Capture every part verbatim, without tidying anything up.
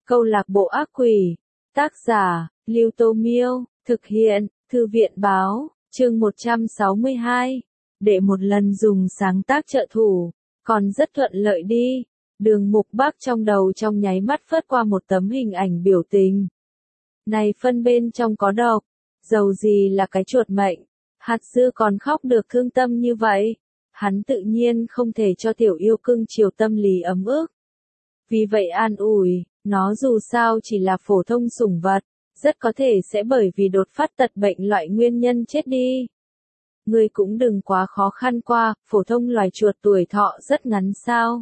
Câu lạc bộ ác quỷ. Tác giả, Lưu Tô Miêu. Thực hiện, Thư viện báo. Chương một trăm sáu mươi hai. Để một lần dùng sáng tác trợ thủ. Còn rất thuận lợi đi. Đường Mục Bác trong đầu trong nháy mắt phớt qua một tấm hình ảnh biểu tình. Này phân bên trong có độc. Dầu gì là cái chuột mệnh. Hạt dưa còn khóc được thương tâm như vậy. Hắn tự nhiên không thể cho tiểu yêu cưng chiều tâm lý ấm ức. Vì vậy an ủi, nó dù sao chỉ là phổ thông sủng vật, rất có thể sẽ bởi vì đột phát tật bệnh loại nguyên nhân chết đi. Ngươi cũng đừng quá khó khăn qua, phổ thông loài chuột tuổi thọ rất ngắn sao.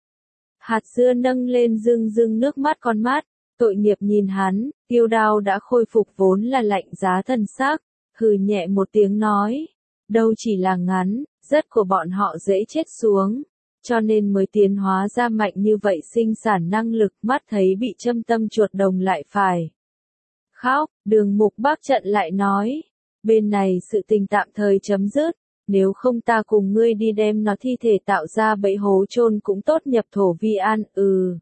Hạt dưa nâng lên rưng rưng nước mắt con mắt, tội nghiệp nhìn hắn, Tiêu Đao đã khôi phục vốn là lạnh giá thần sắc, hừ nhẹ một tiếng nói, đâu chỉ là ngắn, rất của bọn họ dễ chết xuống, cho nên mới tiến hóa ra mạnh như vậy sinh sản năng lực mắt thấy bị châm tâm chuột đồng lại phải. Khóc, Đường Mục Bác trận lại nói, bên này sự tình tạm thời chấm dứt, nếu không ta cùng ngươi đi đem nó thi thể tạo ra bẫy hố chôn cũng tốt nhập thổ vi an, ừ.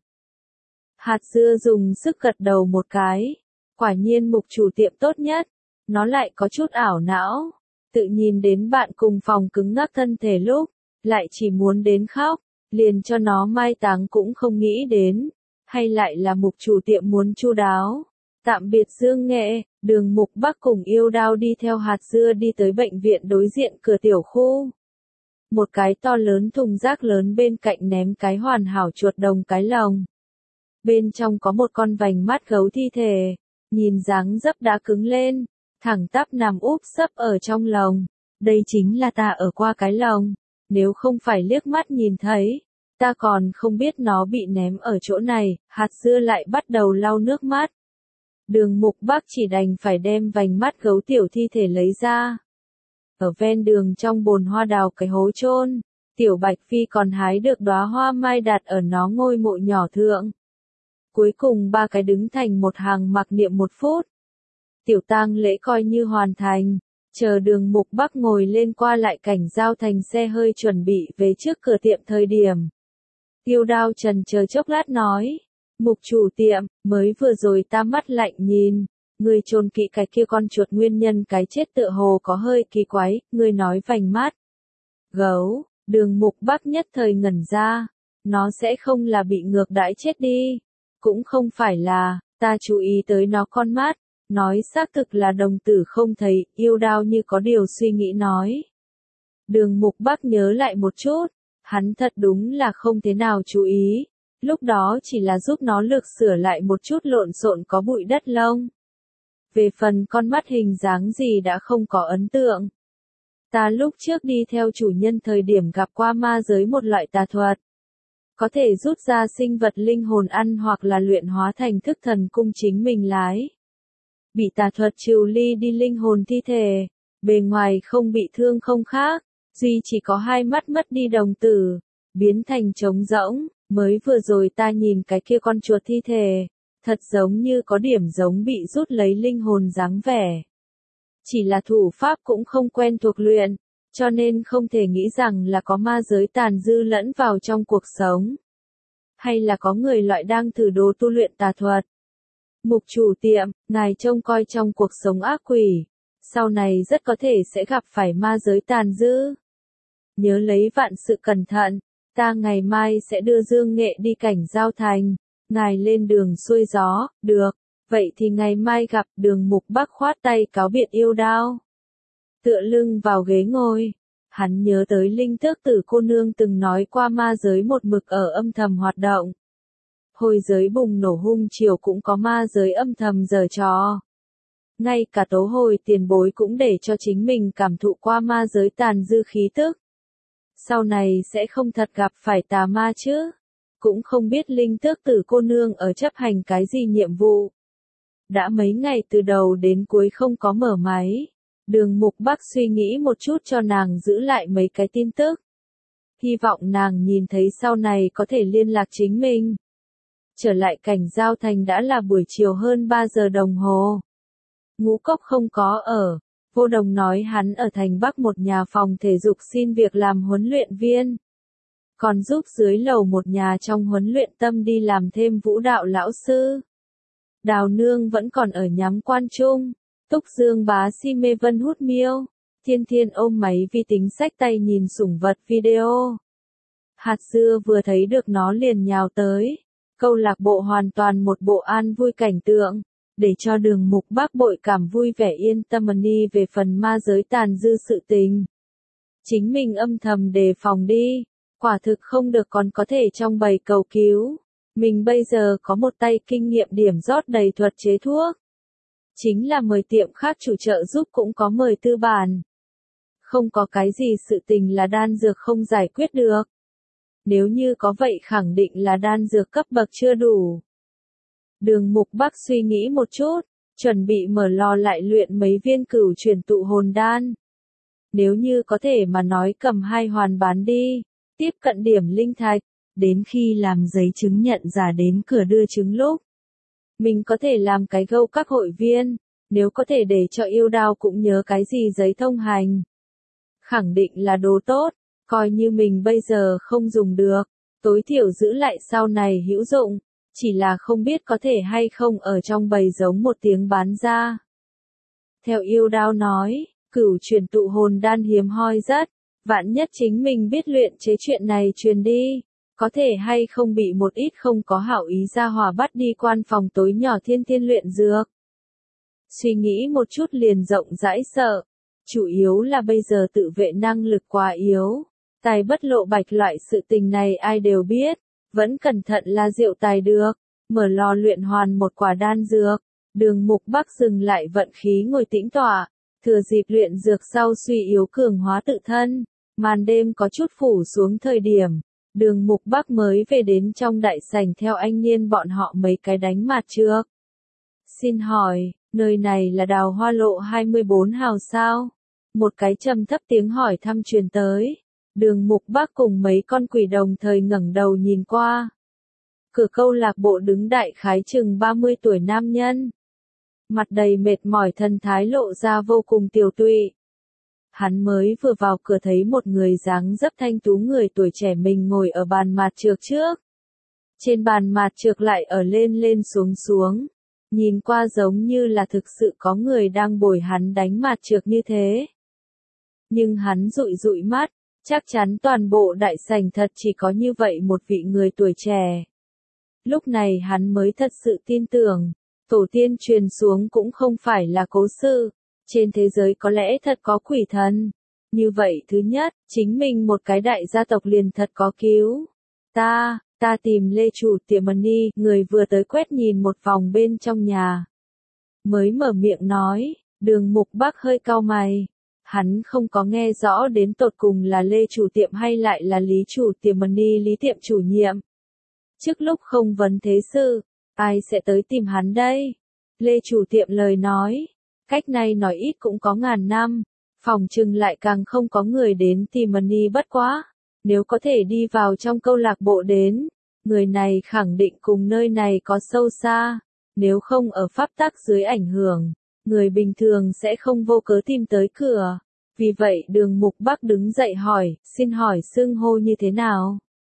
Hạt dưa dùng sức gật đầu một cái, quả nhiên Mục chủ tiệm tốt nhất, nó lại có chút ảo não, tự nhìn đến bạn cùng phòng cứng ngắc thân thể lúc, lại chỉ muốn đến khóc, liền cho nó mai táng cũng không nghĩ đến, hay lại là Mục chủ tiệm muốn chu đáo. Tạm biệt Dương Nghệ, Đường Mục Bác cùng Yêu Đao đi theo hạt dưa đi tới bệnh viện đối diện cửa tiểu khu. Một cái to lớn thùng rác lớn bên cạnh ném cái hoàn hảo chuột đồng cái lồng. Bên trong có một con vành mắt gấu thi thể, nhìn dáng dấp đã cứng lên, thẳng tắp nằm úp sấp ở trong lồng. Đây chính là ta ở qua cái lồng, nếu không phải liếc mắt nhìn thấy, ta còn không biết nó bị ném ở chỗ này, hạt dưa lại bắt đầu lau nước mắt. Đường Mục Bác chỉ đành phải đem vành mắt gấu tiểu thi thể lấy ra. Ở ven đường trong bồn hoa đào cái hố chôn, Tiểu Bạch Phi còn hái được đóa hoa mai đặt ở nó ngôi mộ nhỏ thượng. Cuối cùng ba cái đứng thành một hàng mặc niệm một phút. Tiểu tang lễ coi như hoàn thành, chờ Đường Mục Bác ngồi lên qua lại cảnh giao thành xe hơi chuẩn bị về trước cửa tiệm thời điểm. Tiêu Đao trần chờ chốc lát nói. Mục chủ tiệm, mới vừa rồi ta mắt lạnh nhìn, người chôn kỵ cái kia con chuột nguyên nhân cái chết tựa hồ có hơi kỳ quái, người nói vành mắt. Gấu, Đường Mục Bác nhất thời ngẩn ra, nó sẽ không là bị ngược đãi chết đi, cũng không phải là, ta chú ý tới nó con mắt, nói xác thực là đồng tử không thấy, Yêu Đao như có điều suy nghĩ nói. Đường Mục Bác nhớ lại một chút, hắn thật đúng là không thế nào chú ý. Lúc đó chỉ là giúp nó lược sửa lại một chút lộn xộn có bụi đất lông. Về phần con mắt hình dáng gì đã không có ấn tượng. Ta lúc trước đi theo chủ nhân thời điểm gặp qua ma giới một loại tà thuật. Có thể rút ra sinh vật linh hồn ăn hoặc là luyện hóa thành thức thần cung chính mình lái. Bị tà thuật trừ ly đi linh hồn thi thể, bề ngoài không bị thương không khác, duy chỉ có hai mắt mất đi đồng tử, biến thành trống rỗng. Mới vừa rồi ta nhìn cái kia con chuột thi thể, thật giống như có điểm giống bị rút lấy linh hồn dáng vẻ. Chỉ là thủ pháp cũng không quen thuộc luyện, cho nên không thể nghĩ rằng là có ma giới tàn dư lẫn vào trong cuộc sống. Hay là có người loại đang thử đồ tu luyện tà thuật. Mục chủ tiệm, ngài trông coi trong cuộc sống ác quỷ, sau này rất có thể sẽ gặp phải ma giới tàn dư. Nhớ lấy vạn sự cẩn thận. Ta ngày mai sẽ đưa Dương Nghệ đi cảnh giao thành, ngài lên đường xuôi gió, được, vậy thì ngày mai gặp. Đường Mục Bác khoát tay cáo biệt Yêu Đao. Tựa lưng vào ghế ngồi, hắn nhớ tới Linh Tước Tử cô nương từng nói qua ma giới một mực ở âm thầm hoạt động. Hồi giới bùng nổ hung chiều cũng có ma giới âm thầm giở trò. Ngay cả Tố Hồi tiền bối cũng để cho chính mình cảm thụ qua ma giới tàn dư khí tức. Sau này sẽ không thật gặp phải tà ma chứ. Cũng không biết Linh Tước Tử cô nương ở chấp hành cái gì nhiệm vụ. Đã mấy ngày từ đầu đến cuối không có mở máy. Đường Mục Bác suy nghĩ một chút cho nàng giữ lại mấy cái tin tức. Hy vọng nàng nhìn thấy sau này có thể liên lạc chính mình. Trở lại cảnh giao thành đã là buổi chiều hơn ba giờ đồng hồ. Ngũ Cốc không có ở. Vô Đồng nói hắn ở thành Bắc một nhà phòng thể dục xin việc làm huấn luyện viên. Còn giúp dưới lầu một nhà trong huấn luyện tâm đi làm thêm vũ đạo lão sư. Đào Nương vẫn còn ở nhắm quan trung. Túc Dương bá si mê Vân hút miêu. Thiên Thiên ôm máy vi tính xách tay nhìn sủng vật video. Hạt dưa vừa thấy được nó liền nhào tới. Câu lạc bộ hoàn toàn một bộ an vui cảnh tượng. Để cho Đường Mục Bác bội cảm vui vẻ yên tâm đi về phần ma giới tàn dư sự tình. Chính mình âm thầm đề phòng đi. Quả thực không được còn có thể trong bầy cầu cứu. Mình bây giờ có một tay kinh nghiệm điểm rót đầy thuật chế thuốc. Chính là mời tiệm khác chủ trợ giúp cũng có mời tư bản. Không có cái gì sự tình là đan dược không giải quyết được. Nếu như có vậy khẳng định là đan dược cấp bậc chưa đủ. Đường Mục Bắc suy nghĩ một chút, chuẩn bị mở lò lại luyện mấy viên cửu chuyển tụ hồn đan. Nếu như có thể mà nói cầm hai hoàn bán đi, tiếp cận điểm linh thạch, đến khi làm giấy chứng nhận giả đến cửa đưa chứng lúc. Mình có thể làm cái gâu các hội viên, nếu có thể để cho yêu đao cũng nhớ cái gì giấy thông hành. Khẳng định là đồ tốt, coi như mình bây giờ không dùng được, tối thiểu giữ lại sau này hữu dụng, chỉ là không biết có thể hay không ở trong bầy giống một tiếng bán ra. Theo yêu đao nói, cửu chuyển tụ hồn đan hiếm hoi rất, vạn nhất chính mình biết luyện chế chuyện này truyền đi, có thể hay không bị một ít không có hảo ý ra hỏa bắt đi quan phòng tối nhỏ Thiên Thiên luyện dược. Suy nghĩ một chút liền rộng rãi sợ, chủ yếu là bây giờ tự vệ năng lực quá yếu, tài bất lộ bạch loại sự tình này ai đều biết, vẫn cẩn thận là diệu tài được, mở lò luyện hoàn một quả đan dược, Đường Mục Bắc dừng lại vận khí ngồi tĩnh tọa, thừa dịp luyện dược sau suy yếu cường hóa tự thân, màn đêm có chút phủ xuống thời điểm. Đường Mục Bắc mới về đến trong đại sảnh theo anh Niên bọn họ mấy cái đánh mặt trước. Xin hỏi, nơi này là Đào Hoa Lộ hai mươi bốn hào sao? Một cái trầm thấp tiếng hỏi thăm truyền tới. Đường Mục Bắc cùng mấy con quỷ đồng thời ngẩng đầu nhìn qua. Cửa câu lạc bộ đứng đại khái chừng ba mươi tuổi nam nhân. Mặt đầy mệt mỏi thân thái lộ ra vô cùng tiều tụy. Hắn mới vừa vào cửa thấy một người dáng dấp thanh tú người tuổi trẻ mình ngồi ở bàn mạt trược trước. Trên bàn mạt trược lại ở lên lên xuống xuống. Nhìn qua giống như là thực sự có người đang bồi hắn đánh mạt trược như thế. Nhưng hắn dụi dụi mắt, chắc chắn toàn bộ đại sảnh thật chỉ có như vậy một vị người tuổi trẻ. Lúc này hắn mới thật sự tin tưởng, tổ tiên truyền xuống cũng không phải là cố sự. Trên thế giới có lẽ thật có quỷ thần. Như vậy thứ nhất, chính mình một cái đại gia tộc liền thật có cứu. Ta, ta tìm Lê chủ tiệm money, người vừa tới quét nhìn một vòng bên trong nhà. Mới mở miệng nói, Đường Mục Bắc hơi cau mày. Hắn không có nghe rõ đến tột cùng là Lê chủ tiệm hay lại là Lý chủ tiệm money Lý tiệm chủ nhiệm. Trước lúc không vấn thế sự, ai sẽ tới tìm hắn đây? Lê chủ tiệm lời nói. Cách này nói ít cũng có ngàn năm, phòng trừng lại càng không có người đến tìm money bất quá. Nếu có thể đi vào trong câu lạc bộ đến, người này khẳng định cùng nơi này có sâu xa. Nếu không ở pháp tắc dưới ảnh hưởng, người bình thường sẽ không vô cớ tìm tới cửa. Vì vậy Đường Mục Bắc đứng dậy hỏi, xin hỏi xưng hô như thế nào?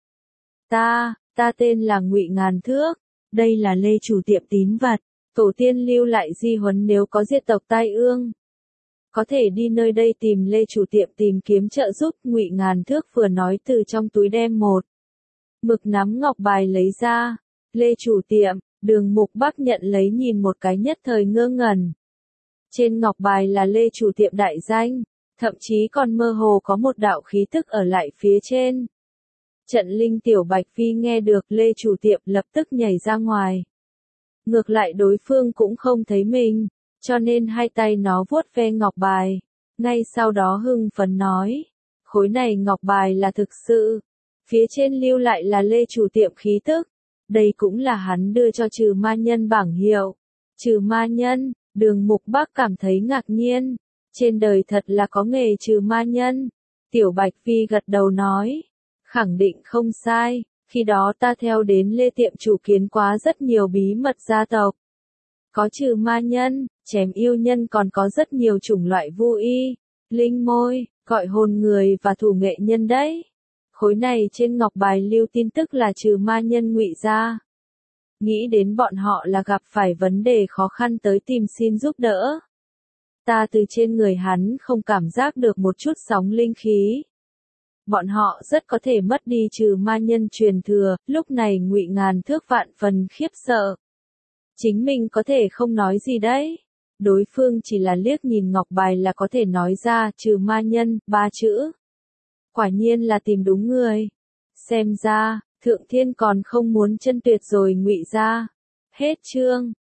Ta, ta tên là Ngụy Ngàn Thước, đây là Lê chủ tiệm tín vật. Tổ tiên lưu lại di huấn nếu có diệt tộc tai ương. Có thể đi nơi đây tìm Lê chủ tiệm tìm kiếm trợ giúp. Ngụy Ngàn Thước vừa nói từ trong túi đem một mực nắm ngọc bài lấy ra. Lê chủ tiệm, Đường Mục Bắc nhận lấy nhìn một cái nhất thời ngơ ngẩn. Trên ngọc bài là Lê chủ tiệm đại danh, thậm chí còn mơ hồ có một đạo khí tức ở lại phía trên. Trận linh tiểu Bạch Phi nghe được Lê chủ tiệm lập tức nhảy ra ngoài. Ngược lại đối phương cũng không thấy mình, cho nên hai tay nó vuốt ve ngọc bài. Ngay sau đó hưng phấn nói, khối này ngọc bài là thực sự. Phía trên lưu lại là Lê chủ tiệm khí tức. Đây cũng là hắn đưa cho trừ ma nhân bảng hiệu. Trừ ma nhân, Đường Mục Bắc cảm thấy ngạc nhiên. Trên đời thật là có nghề trừ ma nhân. Tiểu Bạch Phi gật đầu nói, khẳng định không sai. Khi đó ta theo đến Lê tiệm chủ kiến quá rất nhiều bí mật gia tộc. Có trừ ma nhân, chém yêu nhân còn có rất nhiều chủng loại vu y, linh môi, gọi hồn người và thủ nghệ nhân đấy. Khối này trên ngọc bài lưu tin tức là trừ ma nhân Ngụy gia. nghĩ đến bọn họ là gặp phải vấn đề khó khăn tới tìm xin giúp đỡ. Ta từ trên người hắn không cảm giác được một chút sóng linh khí. Bọn họ rất có thể mất đi trừ ma nhân truyền thừa, lúc này Ngụy Ngàn Thước vạn phần khiếp sợ. Chính mình có thể không nói gì đấy. Đối phương chỉ là liếc nhìn ngọc bài là có thể nói ra trừ ma nhân, ba chữ. Quả nhiên là tìm đúng người. Xem ra, Thượng Thiên còn không muốn chân tuyệt rồi Ngụy gia. Hết chương.